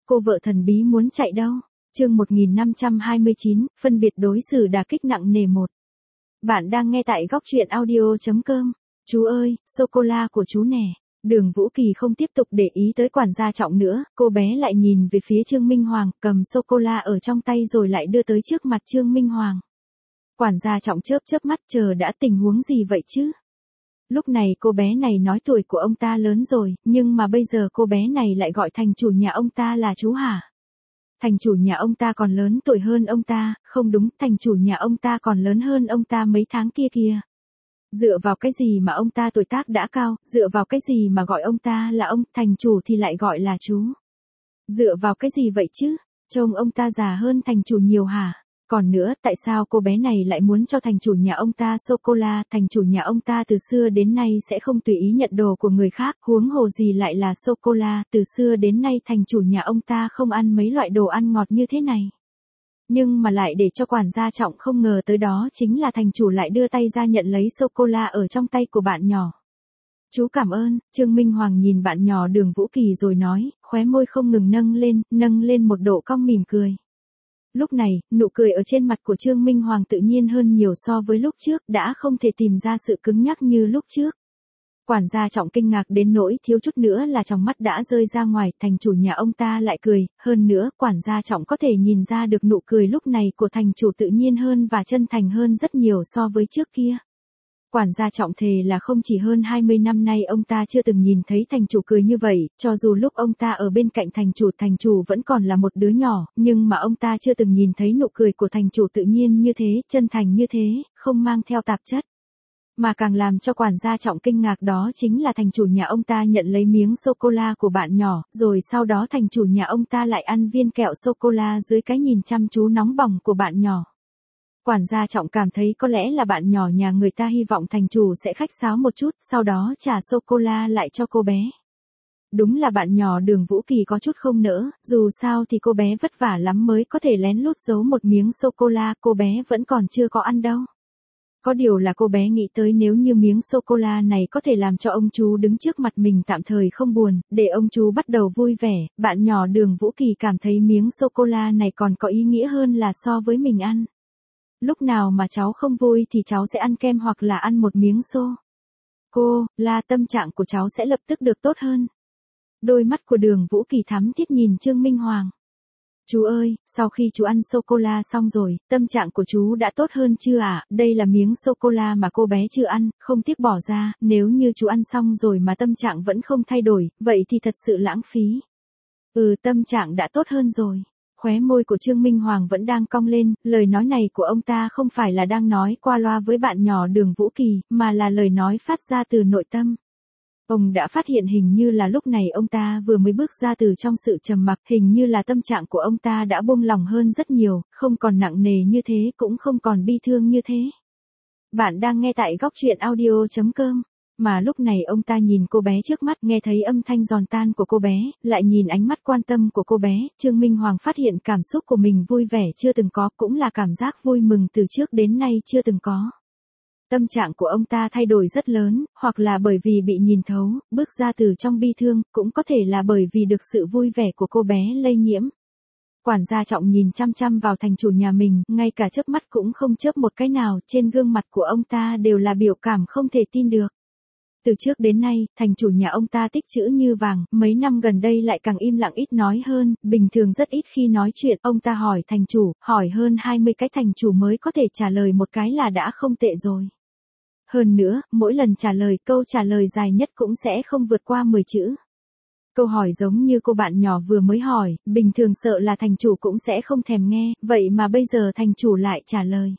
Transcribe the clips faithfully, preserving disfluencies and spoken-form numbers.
cô vợ thần bí muốn chạy đâu? Chương một nghìn năm trăm hai mươi chín, phân biệt đối xử đả kích nặng nề một. Bạn đang nghe tại góc truyện audio chấm com. Chú ơi, sô-cô-la của chú nè. Đường Vũ Kỳ không tiếp tục để ý tới quản gia Trọng nữa, cô bé lại nhìn về phía Trương Minh Hoàng, cầm sô-cô-la ở trong tay rồi lại đưa tới trước mặt Trương Minh Hoàng. Quản gia Trọng chớp chớp mắt chờ đã tình huống gì vậy chứ? Lúc này cô bé này nói tuổi của ông ta lớn rồi, nhưng mà bây giờ cô bé này lại gọi thành chủ nhà ông ta là chú hả? Thành chủ nhà ông ta còn lớn tuổi hơn ông ta, không đúng, thành chủ nhà ông ta còn lớn hơn ông ta mấy tháng kia kìa. Dựa vào cái gì mà ông ta tuổi tác đã cao, dựa vào cái gì mà gọi ông ta là ông, thành chủ thì lại gọi là chú. Dựa vào cái gì vậy chứ, trông ông ta già hơn thành chủ nhiều hả? Còn nữa, tại sao cô bé này lại muốn cho thành chủ nhà ông ta sô-cô-la, thành chủ nhà ông ta từ xưa đến nay sẽ không tùy ý nhận đồ của người khác, huống hồ gì lại là sô-cô-la, từ xưa đến nay thành chủ nhà ông ta không ăn mấy loại đồ ăn ngọt như thế này. Nhưng mà lại để cho quản gia Trọng không ngờ tới đó chính là thành chủ lại đưa tay ra nhận lấy sô-cô-la ở trong tay của bạn nhỏ. Chú cảm ơn, Trương Minh Hoàng nhìn bạn nhỏ Đường Vũ Kỳ rồi nói, khóe môi không ngừng nâng lên, nâng lên một độ cong mỉm cười. Lúc này, nụ cười ở trên mặt của Trương Minh Hoàng tự nhiên hơn nhiều so với lúc trước, đã không thể tìm ra sự cứng nhắc như lúc trước. Quản gia Trọng kinh ngạc đến nỗi thiếu chút nữa là trong mắt đã rơi ra ngoài, thành chủ nhà ông ta lại cười, hơn nữa, quản gia Trọng có thể nhìn ra được nụ cười lúc này của thành chủ tự nhiên hơn và chân thành hơn rất nhiều so với trước kia. Quản gia Trọng thề là không chỉ hơn hai mươi năm nay ông ta chưa từng nhìn thấy thành chủ cười như vậy, cho dù lúc ông ta ở bên cạnh thành chủ thành chủ vẫn còn là một đứa nhỏ, nhưng mà ông ta chưa từng nhìn thấy nụ cười của thành chủ tự nhiên như thế, chân thành như thế, không mang theo tạp chất. Mà càng làm cho quản gia Trọng kinh ngạc đó chính là thành chủ nhà ông ta nhận lấy miếng sô-cô-la của bạn nhỏ, rồi sau đó thành chủ nhà ông ta lại ăn viên kẹo sô-cô-la dưới cái nhìn chăm chú nóng bỏng của bạn nhỏ. Quản gia Trọng cảm thấy có lẽ là bạn nhỏ nhà người ta hy vọng thành chủ sẽ khách sáo một chút, sau đó trả sô-cô-la lại cho cô bé. Đúng là bạn nhỏ Đường Vũ Kỳ có chút không nỡ, dù sao thì cô bé vất vả lắm mới có thể lén lút giấu một miếng sô-cô-la, cô bé vẫn còn chưa có ăn đâu. Có điều là cô bé nghĩ tới nếu như miếng sô-cô-la này có thể làm cho ông chú đứng trước mặt mình tạm thời không buồn, để ông chú bắt đầu vui vẻ, bạn nhỏ Đường Vũ Kỳ cảm thấy miếng sô-cô-la này còn có ý nghĩa hơn là so với mình ăn. Lúc nào mà cháu không vui thì cháu sẽ ăn kem hoặc là ăn một miếng xô. Cô, là tâm trạng của cháu sẽ lập tức được tốt hơn. Đôi mắt của Đường Vũ Kỳ thắm thiết nhìn Trương Minh Hoàng. Chú ơi, sau khi chú ăn sô-cô-la xong rồi, tâm trạng của chú đã tốt hơn chưa ạ? À? Đây là miếng sô-cô-la mà cô bé chưa ăn, không tiếc bỏ ra, nếu như chú ăn xong rồi mà tâm trạng vẫn không thay đổi, vậy thì thật sự lãng phí. Ừ, tâm trạng đã tốt hơn rồi. Khóe môi của Trương Minh Hoàng vẫn đang cong lên, lời nói này của ông ta không phải là đang nói qua loa với bạn nhỏ Đường Vũ Kỳ, mà là lời nói phát ra từ nội tâm. Ông đã phát hiện hình như là lúc này ông ta vừa mới bước ra từ trong sự trầm mặc, hình như là tâm trạng của ông ta đã buông lỏng hơn rất nhiều, không còn nặng nề như thế cũng không còn bi thương như thế. Bạn đang nghe tại góc truyện audio chấm com. Mà lúc này ông ta nhìn cô bé trước mắt, nghe thấy âm thanh giòn tan của cô bé, lại nhìn ánh mắt quan tâm của cô bé, Trương Minh Hoàng phát hiện cảm xúc của mình vui vẻ chưa từng có, cũng là cảm giác vui mừng từ trước đến nay chưa từng có. Tâm trạng của ông ta thay đổi rất lớn, hoặc là bởi vì bị nhìn thấu, bước ra từ trong bi thương, cũng có thể là bởi vì được sự vui vẻ của cô bé lây nhiễm. Quản gia Trọng nhìn chăm chăm vào thành chủ nhà mình, ngay cả chớp mắt cũng không chớp một cái nào, trên gương mặt của ông ta đều là biểu cảm không thể tin được. Từ trước đến nay, thành chủ nhà ông ta tích trữ như vàng, mấy năm gần đây lại càng im lặng ít nói hơn, bình thường rất ít khi nói chuyện, ông ta hỏi thành chủ, hỏi hơn hai mươi cái thành chủ mới có thể trả lời một cái là đã không tệ rồi. Hơn nữa, mỗi lần trả lời câu trả lời dài nhất cũng sẽ không vượt qua mười chữ. Câu hỏi giống như cô bạn nhỏ vừa mới hỏi, bình thường sợ là thành chủ cũng sẽ không thèm nghe, vậy mà bây giờ thành chủ lại trả lời.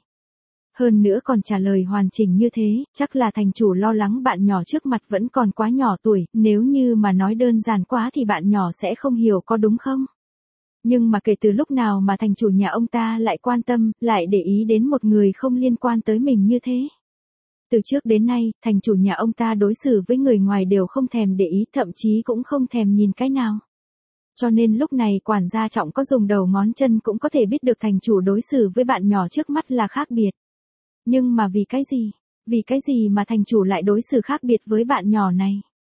Hơn nữa còn trả lời hoàn chỉnh như thế, chắc là thành chủ lo lắng bạn nhỏ trước mặt vẫn còn quá nhỏ tuổi, nếu như mà nói đơn giản quá thì bạn nhỏ sẽ không hiểu có đúng không? Nhưng mà kể từ lúc nào mà thành chủ nhà ông ta lại quan tâm, lại để ý đến một người không liên quan tới mình như thế? Từ trước đến nay, thành chủ nhà ông ta đối xử với người ngoài đều không thèm để ý, thậm chí cũng không thèm nhìn cái nào. Cho nên lúc này quản gia Trọng có dùng đầu ngón chân cũng có thể biết được thành chủ đối xử với bạn nhỏ trước mắt là khác biệt. Nhưng mà vì cái gì? Vì cái gì mà thành chủ lại đối xử khác biệt với bạn nhỏ này?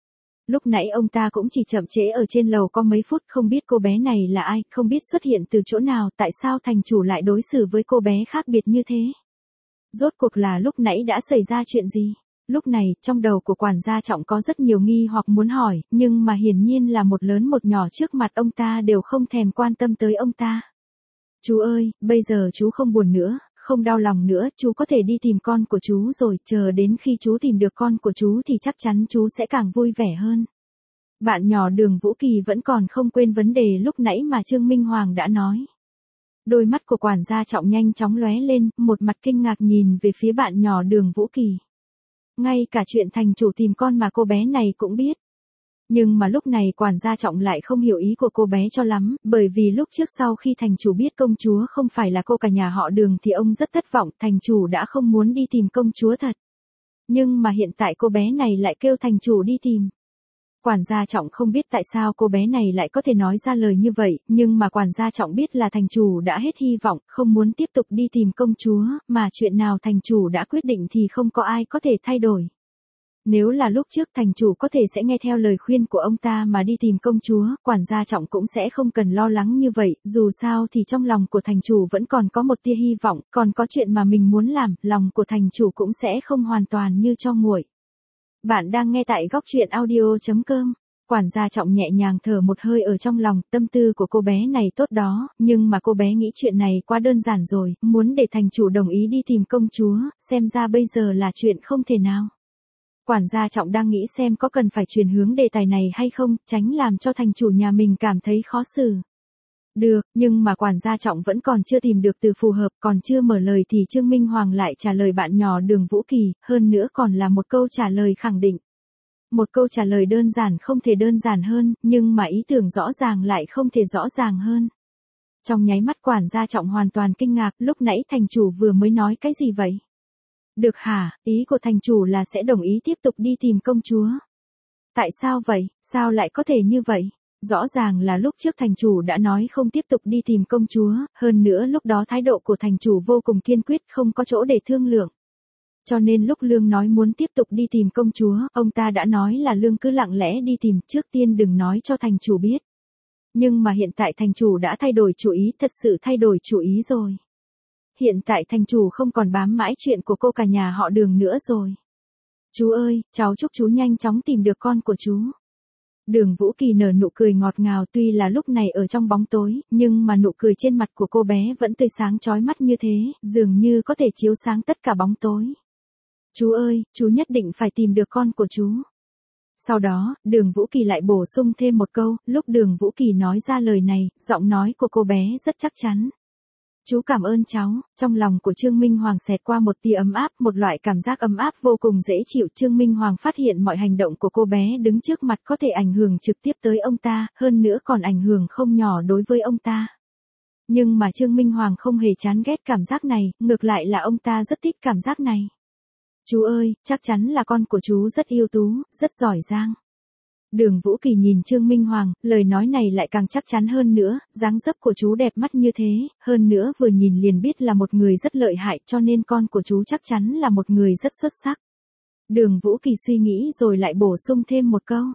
Lúc nãy ông ta cũng chỉ chậm trễ ở trên lầu có mấy phút, không biết cô bé này là ai, không biết xuất hiện từ chỗ nào, tại sao thành chủ lại đối xử với cô bé khác biệt như thế. Rốt cuộc là lúc nãy đã xảy ra chuyện gì? Lúc này, trong đầu của quản gia Trọng có rất nhiều nghi hoặc muốn hỏi, nhưng mà hiển nhiên là một lớn một nhỏ trước mặt ông ta đều không thèm quan tâm tới ông ta. Chú ơi, bây giờ chú không buồn nữa, không đau lòng nữa, chú có thể đi tìm con của chú rồi, chờ đến khi chú tìm được con của chú thì chắc chắn chú sẽ càng vui vẻ hơn. Bạn nhỏ Đường Vũ Kỳ vẫn còn không quên vấn đề lúc nãy mà Trương Minh Hoàng đã nói. Đôi mắt của quản gia Trọng nhanh chóng lóe lên, một mặt kinh ngạc nhìn về phía bạn nhỏ Đường Vũ Kỳ. Ngay cả chuyện thành chủ tìm con mà cô bé này cũng biết. Nhưng mà lúc này quản gia Trọng lại không hiểu ý của cô bé cho lắm, bởi vì lúc trước sau khi thành chủ biết công chúa không phải là cô cả nhà họ Đường thì ông rất thất vọng, thành chủ đã không muốn đi tìm công chúa thật. Nhưng mà hiện tại cô bé này lại kêu thành chủ đi tìm. Quản gia Trọng không biết tại sao cô bé này lại có thể nói ra lời như vậy, nhưng mà quản gia Trọng biết là thành chủ đã hết hy vọng, không muốn tiếp tục đi tìm công chúa, mà chuyện nào thành chủ đã quyết định thì không có ai có thể thay đổi. Nếu là lúc trước thành chủ có thể sẽ nghe theo lời khuyên của ông ta mà đi tìm công chúa, quản gia Trọng cũng sẽ không cần lo lắng như vậy, dù sao thì trong lòng của thành chủ vẫn còn có một tia hy vọng, còn có chuyện mà mình muốn làm, lòng của thành chủ cũng sẽ không hoàn toàn như cho nguội. Bạn đang nghe tại góc truyện audio chấm com. Quản gia Trọng nhẹ nhàng thở một hơi ở trong lòng, tâm tư của cô bé này tốt đó, nhưng mà cô bé nghĩ chuyện này quá đơn giản rồi, muốn để thành chủ đồng ý đi tìm công chúa, xem ra bây giờ là chuyện không thể nào. Quản gia Trọng đang nghĩ xem có cần phải chuyển hướng đề tài này hay không, tránh làm cho thành chủ nhà mình cảm thấy khó xử. Được, nhưng mà quản gia Trọng vẫn còn chưa tìm được từ phù hợp, còn chưa mở lời thì Trương Minh Hoàng lại trả lời bạn nhỏ Đường Vũ Kỳ, hơn nữa còn là một câu trả lời khẳng định. Một câu trả lời đơn giản không thể đơn giản hơn, nhưng mà ý tưởng rõ ràng lại không thể rõ ràng hơn. Trong nháy mắt quản gia Trọng hoàn toàn kinh ngạc, lúc nãy thành chủ vừa mới nói cái gì vậy? Được hả, ý của thành chủ là sẽ đồng ý tiếp tục đi tìm công chúa. Tại sao vậy, sao lại có thể như vậy? Rõ ràng là lúc trước thành chủ đã nói không tiếp tục đi tìm công chúa, hơn nữa lúc đó thái độ của thành chủ vô cùng kiên quyết, không có chỗ để thương lượng. Cho nên lúc Lương nói muốn tiếp tục đi tìm công chúa, ông ta đã nói là Lương cứ lặng lẽ đi tìm, trước tiên đừng nói cho thành chủ biết. Nhưng mà hiện tại thành chủ đã thay đổi chủ ý, thật sự thay đổi chủ ý rồi. Hiện tại thành chủ không còn bám mãi chuyện của cô cả nhà họ Đường nữa rồi. Chú ơi, cháu chúc chú nhanh chóng tìm được con của chú. Đường Vũ Kỳ nở nụ cười ngọt ngào, tuy là lúc này ở trong bóng tối, nhưng mà nụ cười trên mặt của cô bé vẫn tươi sáng chói mắt như thế, dường như có thể chiếu sáng tất cả bóng tối. Chú ơi, chú nhất định phải tìm được con của chú. Sau đó, Đường Vũ Kỳ lại bổ sung thêm một câu, lúc Đường Vũ Kỳ nói ra lời này, giọng nói của cô bé rất chắc chắn. Chú cảm ơn cháu, trong lòng của Trương Minh Hoàng xẹt qua một tia ấm áp, một loại cảm giác ấm áp vô cùng dễ chịu. Trương Minh Hoàng phát hiện mọi hành động của cô bé đứng trước mặt có thể ảnh hưởng trực tiếp tới ông ta, hơn nữa còn ảnh hưởng không nhỏ đối với ông ta. Nhưng mà Trương Minh Hoàng không hề chán ghét cảm giác này, ngược lại là ông ta rất thích cảm giác này. Chú ơi, chắc chắn là con của chú rất ưu tú, rất giỏi giang. Đường Vũ Kỳ nhìn Trương Minh Hoàng, lời nói này lại càng chắc chắn hơn nữa, dáng dấp của chú đẹp mắt như thế, hơn nữa vừa nhìn liền biết là một người rất lợi hại, cho nên con của chú chắc chắn là một người rất xuất sắc. Đường Vũ Kỳ suy nghĩ rồi lại bổ sung thêm một câu.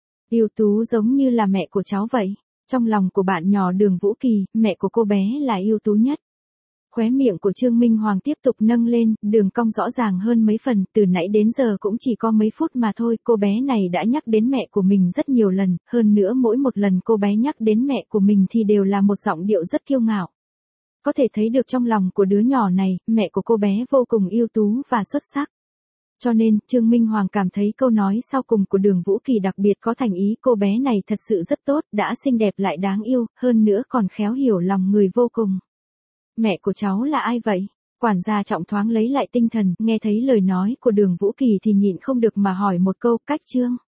Ưu tú giống như là mẹ của cháu vậy. Trong lòng của bạn nhỏ Đường Vũ Kỳ, mẹ của cô bé là ưu tú nhất. Khóe miệng của Trương Minh Hoàng tiếp tục nâng lên, đường cong rõ ràng hơn mấy phần, từ nãy đến giờ cũng chỉ có mấy phút mà thôi, cô bé này đã nhắc đến mẹ của mình rất nhiều lần, hơn nữa mỗi một lần cô bé nhắc đến mẹ của mình thì đều là một giọng điệu rất kiêu ngạo. Có thể thấy được trong lòng của đứa nhỏ này, mẹ của cô bé vô cùng ưu tú và xuất sắc. Cho nên, Trương Minh Hoàng cảm thấy câu nói sau cùng của Đường Vũ Kỳ đặc biệt có thành ý, cô bé này thật sự rất tốt, đã xinh đẹp lại đáng yêu, hơn nữa còn khéo hiểu lòng người vô cùng. Mẹ của cháu là ai vậy? Quản gia Trọng thoáng lấy lại tinh thần, nghe thấy lời nói của Đường Vũ Kỳ thì nhịn không được mà hỏi một câu, cách Trương.